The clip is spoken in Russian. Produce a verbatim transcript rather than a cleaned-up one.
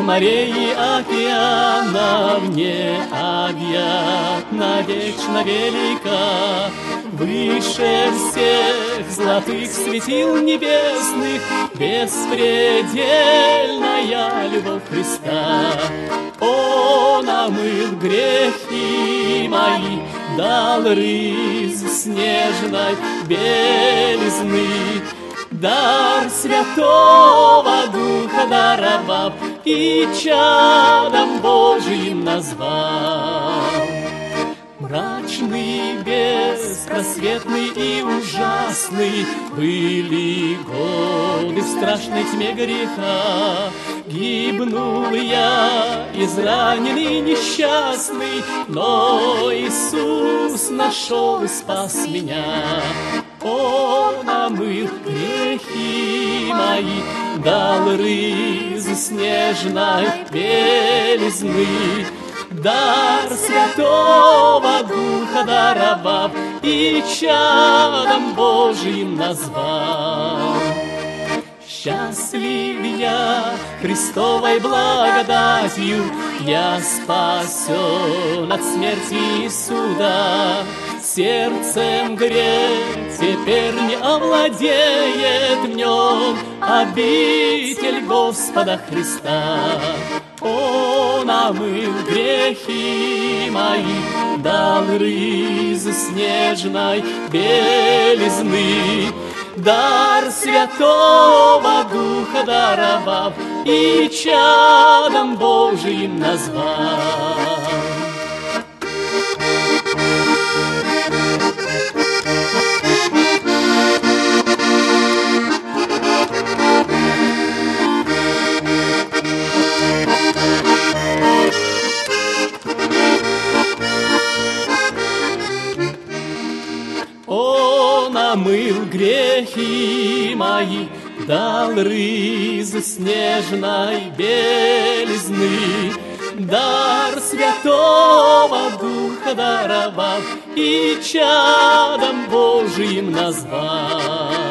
морей и океанов необъятна, вечно велика, выше всех золотых светил небесных, беспредельная любовь Христа. Он омыл грехи мои, дал ризу снежной белизны, дар Святого Духа даровав и чадом Божиим назвал. Мрачный, беспросветный и ужасный были годы в страшной тьме греха. Гибнул я, израненный, несчастный, но Иисус нашел и спас меня. Он омыл грехи мои, дал ризу снежной белизны, дар Святого Духа даровав и чадом Божиим назвал. Счастлив я Христовой благодатью, я спасен от смерти и суда. Сердцем грех теперь не овладеет в нем обитель Господа Христа. Он омыл грехи мои, дал ризу снежной белизны, дар Святого Духа даровав и чадом Божиим назвал. Он омыл грехи мои, дал ризу снежной белизны, дар Святого Духа даровав и чадом Божиим назвал.